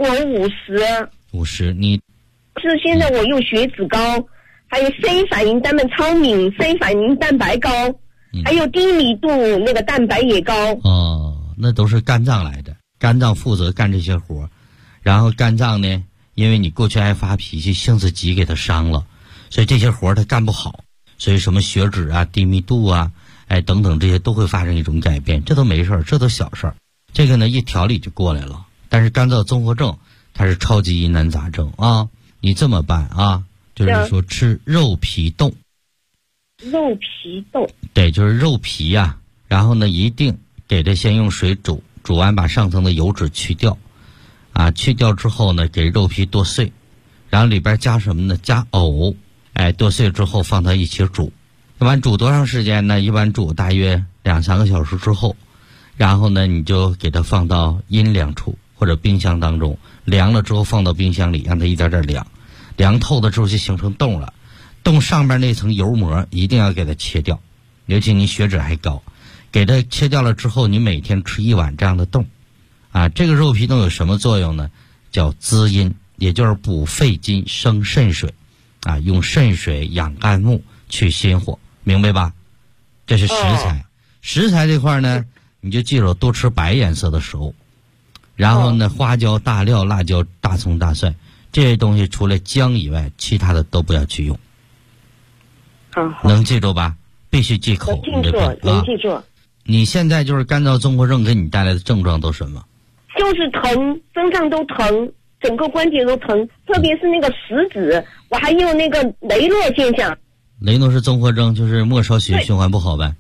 50。 你是现在我用血脂高，还有 C 反应单酶超敏 ，C 反应蛋白高，还有低密度那个蛋白也高。 那都是肝脏来的，肝脏负责干这些活，然后肝脏呢，因为你过去爱发脾气，性子急给它伤了，所以这些活它干不好。所以什么血脂啊、低密度啊，等等这些都会发生一种改变，这都没事儿，这都小事儿。这个呢一调理就过来了。但是干燥综合症它是超级疑难杂症啊，你这么办啊，就是说吃肉皮冻。 肉皮冻。 对，就是肉皮呀，然后呢一定给它先用水煮，煮完把上层的油脂去掉，去掉之后呢，给肉皮剁碎，然后里边加什么呢？加藕。剁碎之后放到一起煮，一般煮多长时间呢？一般煮大约2-3个小时之后，然后呢你就给它放到阴凉处或者冰箱当中，凉了之后放到冰箱里，让它一点点凉，凉透了之后就形成冻了。冻上面那层油膜一定要给它切掉，尤其你血脂还高，给它切掉了之后，你每天吃1碗这样的冻。这个肉皮冻有什么作用呢？叫滋阴，也就是补肺金生肾水。用肾水养肝木，去心火，明白吧？这是食材。食材这块呢，你就记住多吃白颜色的食物，然后呢，花椒、大料、辣椒、大葱、大蒜这些东西，除了姜以外，其他的都不要去用。能记住吧？必须忌口。 能记住。 你现在就是干燥综合症给你带来的症状都什么？ 就是疼，身上都疼。整个关节都疼，特别是那个食指，我还有那个雷诺现象。 雷诺是综合征，就是末梢血液循环不好呗。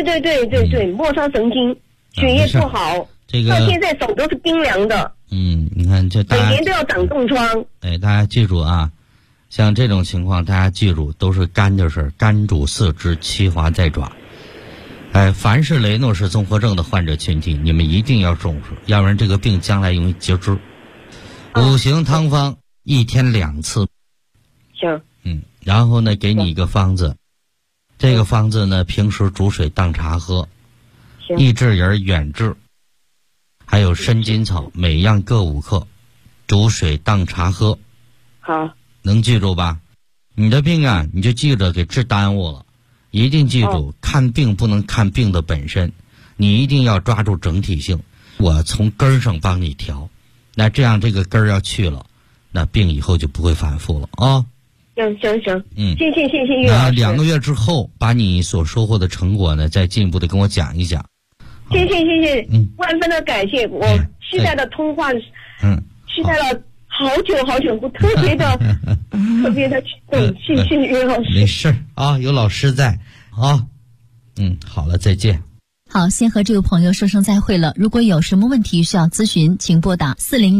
对，末梢神经血液不好。 这个到现在手都是冰凉的。 你看这大家每年都要长冻疮。 大家记住啊，像这种情况，大家记住都是肝的事儿，肝主四肢，其华在爪。凡是雷诺氏综合症的患者群体，你们一定要重视，要不然这个病将来容易截肢。五行汤方1天2次。 行。 然后呢，给你一个方子，这个方子呢，平时煮水当茶喝，益智仁、远志，还有参金草，每样各5克，煮水当茶喝。 好， 能记住吧？你的病啊，你就记着给治耽误了。一定记住，看病不能看病的本身，你一定要抓住整体性。我从根儿上帮你调，那这样这个根儿要去了，那病以后就不会反复了啊。 行，谢谢岳老师。 2个月之后，把你所收获的成果呢，再进一步的跟我讲一讲。 谢谢，万分的感谢。我期待的通话，期待了好久，我特别的激动。谢谢岳老师。 没事啊，有老师在啊。好了，再见。 好，先和这位朋友说声再会了。如果有什么问题需要咨询，请拨打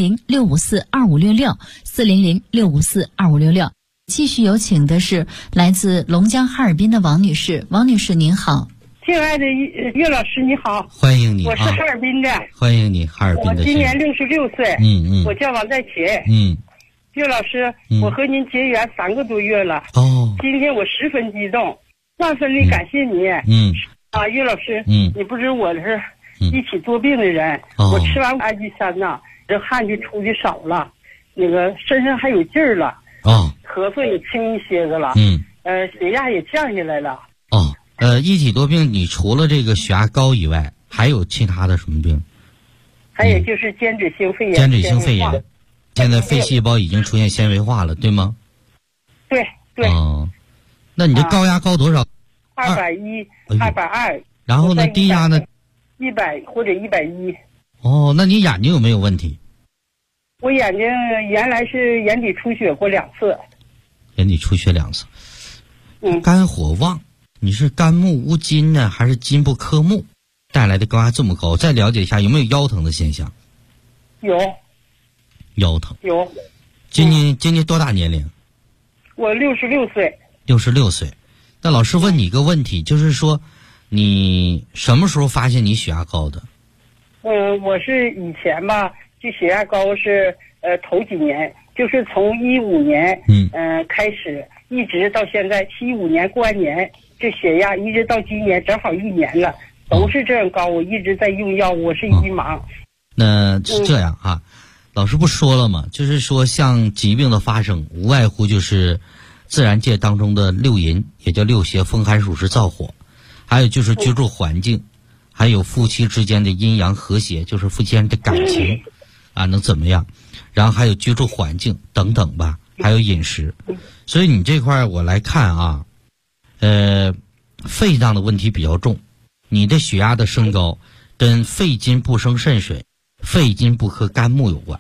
400-654-2566 400-654-2566。继续有请的是来自龙江哈尔滨的王女士。王女士您好。 亲爱的岳老师你好。 欢迎你。 我是哈尔滨的。 欢迎你，哈尔滨的。 我今年66岁。我叫王在勤。岳老师，我和您结缘3个多月了。今天我十分激动，万分的感谢你。岳老师，你不知我是一起多病的人，我吃完氨基酸呐，这汗就出的少了，那个身上还有劲儿了。咳嗽也轻一些个了。血压也降下来了。 一体多病，你除了这个血压高以外，还有其他的什么病？ 还有就是间质性肺炎。 间质性肺炎，现在肺细胞已经出现纤维化了，对吗？ 对。 那你这高压高多少 ？210、220。 然后呢，低压呢 ？100或者110。 那你眼睛有没有问题？ 我眼睛原来是眼底出血过2次。 眼底出血2次。肝火旺，你是肝木无金呢，还是金不克木带来的高压这么高？再了解一下有没有腰疼的现象？ 有。 腰疼。 有。 今年多大年龄？ 我66岁。 66岁。那老师问你一个问题，就是说你什么时候发现你血压高的？ 我是以前吧，这血压高是头几年，就是从15年开始，一直到现在15年过完年，这血压一直到今年正好1年了，都是这样高。我一直在用药，我是一忙。 那是这样啊，老师不说了吗？就是说像疾病的发生，无外乎就是自然界当中的6淫，也叫6邪，风寒暑湿燥火，还有就是居住环境，还有夫妻之间的阴阳和谐，就是夫妻间的感情能怎么样，然后还有居住环境等等吧，还有饮食。所以你这块我来看啊，肺脏的问题比较重，你的血压的升高跟肺金不生肾水，肺金不克肝木有关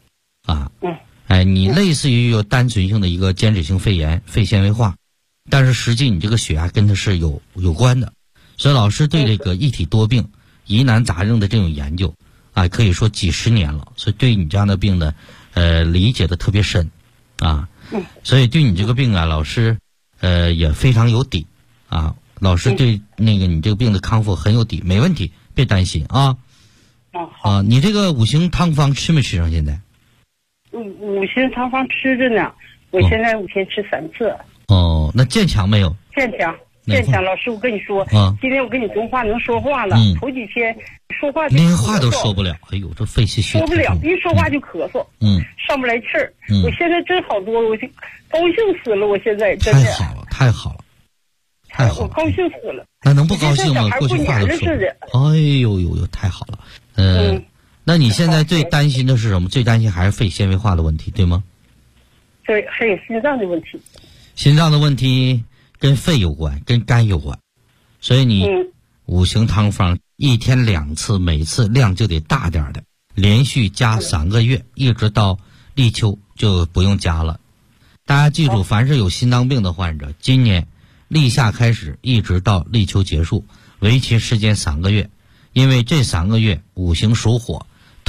你类似于有单纯性的一个间质性肺炎，肺纤维化，但是实际你这个血压跟它是有关的。所以老师对这个一体多病、疑难杂症的这种研究可以说几十年了，所以对你这样的病呢理解的特别深所以对你这个病老师也非常有底老师对那个你这个病的康复很有底，没问题，别担心好。 你这个5行汤方吃没吃上？现在 5行汤方吃着呢，我现在5天吃3次。 那健强没有？ 健强。老师，我跟你说，今天我跟你通话能说话了，头几天说话连话都说不了，哎呦，这肺气虚， 说不了，一说话就咳嗽，上不来气儿。我现在真好多了，我就高兴死了，我现在真的太好了， 我高兴死了。 那能不高兴吗？过去话都说，哎呦，太好了。那你现在最担心的是什么？最担心还是肺纤维化的问题，对吗？ 对，还有心脏的问题。 心脏的问题跟肺有关，跟肝有关，所以你5行汤方1天2次，每次量就得大点的，连续加3个月，一直到立秋就不用加了。大家记住，凡是有心脏病的患者，今年立夏开始一直到立秋结束，为期时间3个月，因为这3个月5行属火，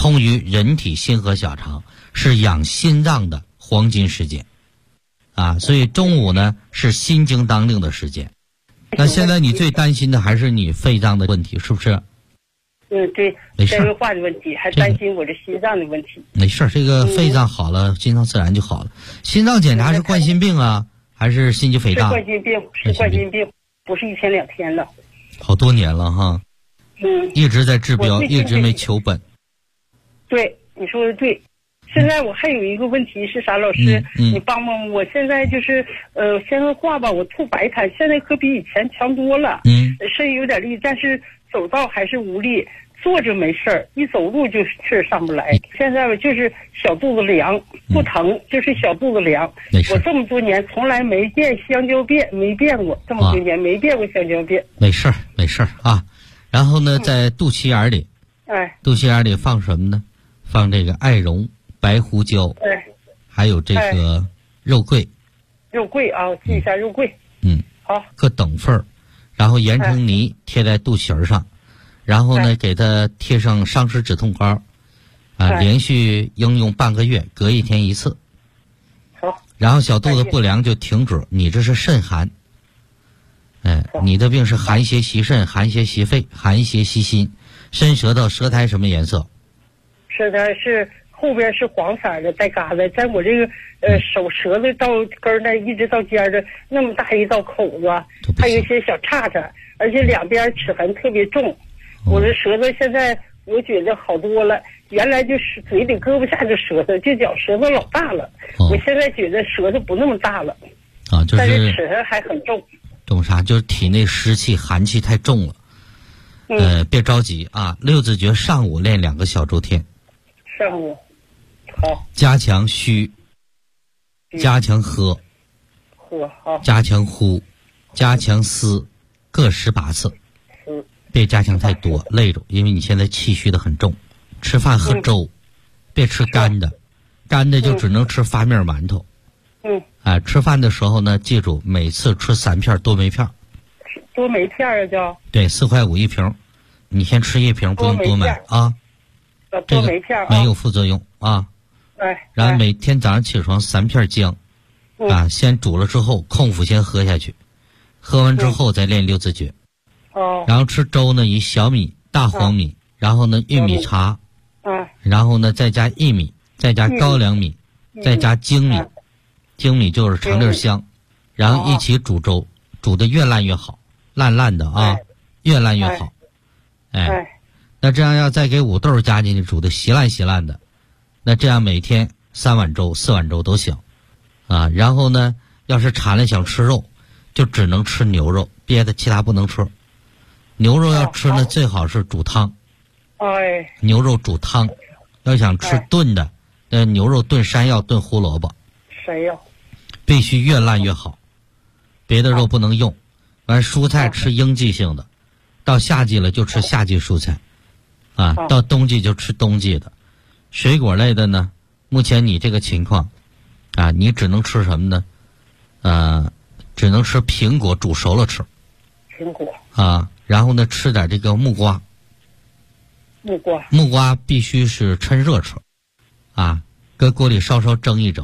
通于人体心和小肠，是养心脏的黄金时间啊。所以中午呢是心经当令的时间。那现在你最担心的还是你肺脏的问题，是不是？ 对，纤维化的问题，还担心我这心脏的问题。 没事，这个肺脏好了，心脏自然就好了。心脏检查是冠心病啊，还是心肌肥大？ 是冠心病，不是1天2天了。 好多年了哈。一直在治标，一直没求本。 对，你说的对。现在我还有一个问题是啥，老师，你帮帮我。现在就是纤维化吧，我吐白痰，现在可比以前强多了。身体有点力，但是走道还是无力，坐着没事儿，一走路就气儿上不来。现在就是小肚子凉，不疼，就是小肚子凉。我这么多年从来没变香蕉便，没变过，这么多年没变过香蕉便。 没事啊。然后呢，在肚脐眼里，肚脐眼里放什么呢？放这个艾绒、白胡椒，还有这个肉桂。 肉桂啊，我记一下肉桂。好， 各等份儿，然后研成泥贴在肚脐上，然后呢给它贴上伤湿止痛膏，连续应用半个月，隔1天1次。 好。 然后小肚子不凉就停止，你这是肾寒。你的病是寒邪袭肾、寒邪袭肺、寒邪袭心。伸舌头，舌苔什么颜色？ 舌苔是后边是黄色的，带疙瘩，在我这个手舌头到根那一直到尖的那么大一道口子，还有一些小叉叉，而且两边齿痕特别重。我的舌头现在我觉得好多了，原来就是嘴里搁不下这舌头，就觉舌头老大了。我现在觉得舌头不那么大了，但是齿痕还很重。 懂啥？就是体内湿气、寒气太重了。别着急啊，6字诀上午练2个小周天。 上午，好。 加强虚，加强喝， 好。 加强呼，加强思，各18次。别加强太多，累着，因为你现在气虚的很重。吃饭喝粥，别吃干的，干的就只能吃发面馒头。吃饭的时候呢，记住每次吃3片多梅片。 多梅片啊，叫？ 对，4块5一瓶，你先吃1瓶，不用多买啊。 多梅片没有副作用啊。然后每天早上起床3片姜，先煮了之后空腹先喝下去，喝完之后再练6字诀。然后吃粥呢，以小米、大黄米，然后呢玉米茶，然后呢再加薏米，再加高粱米，再加精米。精米就是长粒香，然后一起煮粥，煮的越烂越好，烂烂的啊，越烂越好。那这样要再给5豆加进去，煮的稀烂的，那这样每天3碗粥、4碗粥都行啊。然后呢，要是馋了想吃肉，就只能吃牛肉，别的其他不能吃。牛肉要吃呢，最好是煮汤。牛肉煮汤，要想吃炖的，牛肉炖山药、炖胡萝卜。 山药必须越烂越好，别的肉不能用。完蔬菜吃应季性的，到夏季了就吃夏季蔬菜，到冬季就吃冬季的。水果类的呢，目前你这个情况，你只能吃什么呢？只能吃苹果，煮熟了吃。 苹果然后呢，吃点这个木瓜。木瓜必须是趁热吃，搁锅里稍稍蒸一蒸。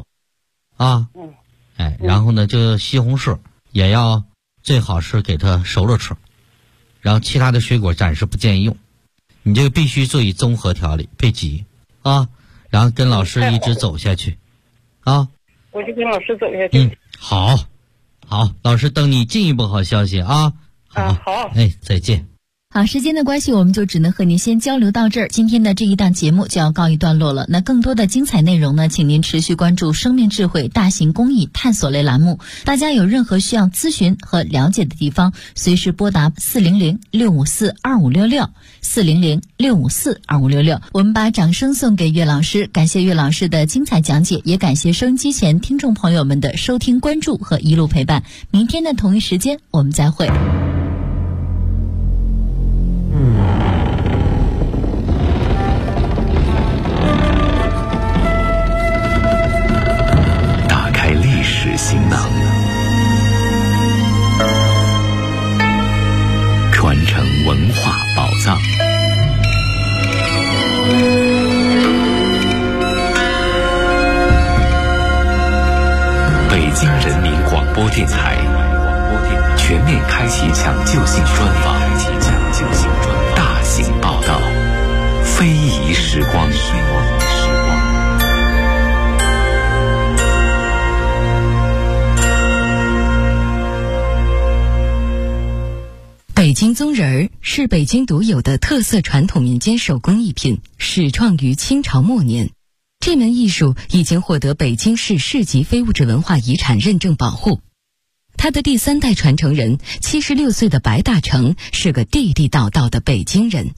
然后呢，就西红柿也要最好是给它熟了吃，然后其他的水果暂时不建议用。你这个必须做以综合调理，别急然后跟老师一直走下去我就跟老师走下去。 好，老师等你进一步好消息好，再见。 好，时间的关系，我们就只能和您先交流到这儿。今天的这一档节目就要告一段落了。那更多的精彩内容呢，请您持续关注生命智慧大型公益探索类栏目。大家有任何需要咨询和了解的地方，随时拨打400-654-2566 400-654-2566。我们把掌声送给岳老师，感谢岳老师的精彩讲解，也感谢收音机前听众朋友们的收听关注和一路陪伴。明天的同一时间我们再会。 行囊，传承文化宝藏。 电台全面开启抢救性专访，大型报道，非遗时光。 北京宗仁儿是北京独有的特色传统民间手工艺品，始创于清朝末年。这门艺术已经获得北京市市级非物质文化遗产认证保护。他的第3代传承人76岁的白大成是个地地道道的北京人。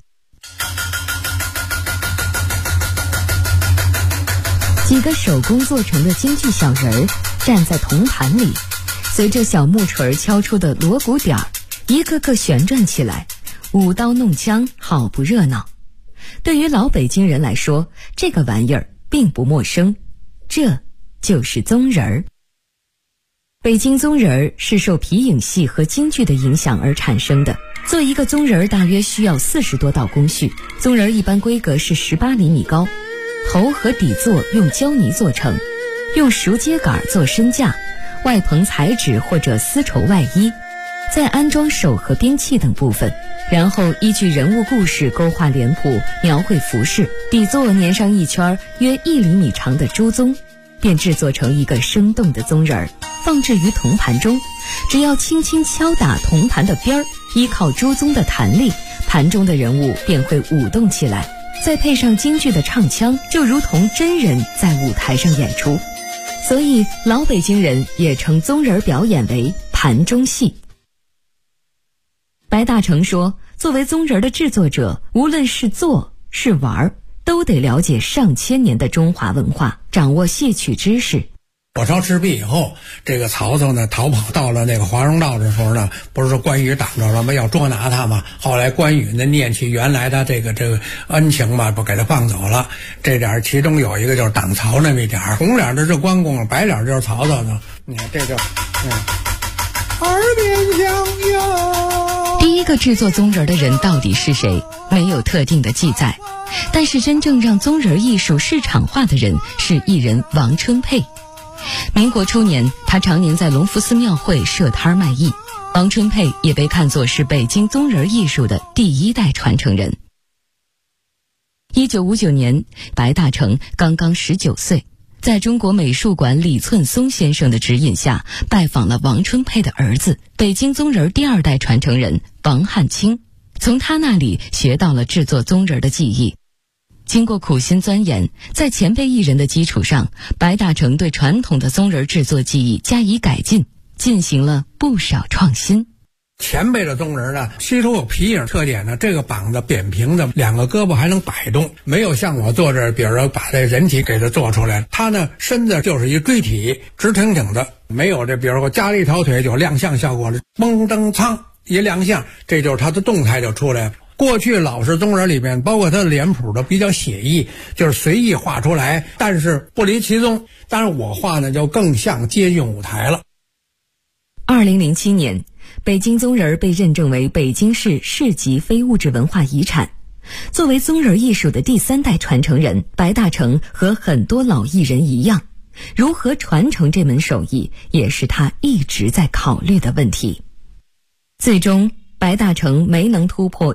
几个手工做成的京剧小人儿站在铜盘里，随着小木锤敲出的锣鼓点儿，一个个旋转起来，舞刀弄枪，好不热闹。对于老北京人来说，这个玩意儿并不陌生，这就是宗仁儿。北京宗仁儿是受皮影戏和京剧的影响而产生的。做一个宗仁儿大约需要40多道工序，宗仁儿一般规格是18厘米高，头和底座用胶泥做成，用熟秸秆做身架，外棚彩纸或者丝绸外衣，再安装手和兵器等部分，然后依据人物故事勾画脸谱，描绘服饰，底座粘上一圈约1厘米长的猪鬃，便制作成一个生动的宗仁儿，放置于铜盘中。只要轻轻敲打铜盘的边儿，依靠猪鬃的弹力，盘中的人物便会舞动起来，再配上京剧的唱腔，就如同真人在舞台上演出。所以老北京人也称宗仁儿表演为盘中戏。白大成说，作为宗仁儿的制作者，无论是做是玩，都得了解上千年的中华文化，掌握戏曲知识。 火烧赤壁以后，这个曹操呢逃跑到了那个华容道的时候呢，不是说关羽挡着了吗？要捉拿他嘛。后来关羽呢念起原来的这个恩情嘛，不给他放走了。这点其中有一个就是挡曹那么一点，红脸的是关公，白脸就是曹操呢。你看这就耳边响哟。 第一个制作宗仁儿的人到底是谁？没有特定的记载。但是真正让宗仁儿艺术市场化的人是艺人王春佩。民国初年，他常年在隆福寺庙会设摊卖艺。王春佩也被看作是北京宗仁儿艺术的第1代传承人。1959年，白大成刚刚19岁，在中国美术馆李寸松先生的指引下，拜访了王春佩的儿子，北京宗仁儿第2代传承人王汉卿，从他那里学到了制作宗仁儿的技艺。经过苦心钻研，在前辈艺人的基础上，白大成对传统的宗仁儿制作技艺加以改进，进行了不少创新。 前辈的宗仁儿呢，吸收有皮影特点呢，这个膀子扁平的，2个胳膊还能摆动，没有像我做这，比如说把这人体给它做出来，他呢身子就是一锥体，直挺挺的，没有这比如说加了一条腿就亮相效果了，嘣噔苍一亮相，这就是他的动态就出来了。过去老式宗仁儿里面，包括他的脸谱都比较写意，就是随意画出来，但是不离其宗。当然我画呢就更像接近舞台了。 2007年，北京宗仁儿被认证为北京市市级非物质文化遗产。作为宗仁儿艺术的第3代传承人，白大成和很多老艺人一样，如何传承这门手艺，也是他一直在考虑的问题。最终，白大成没能突破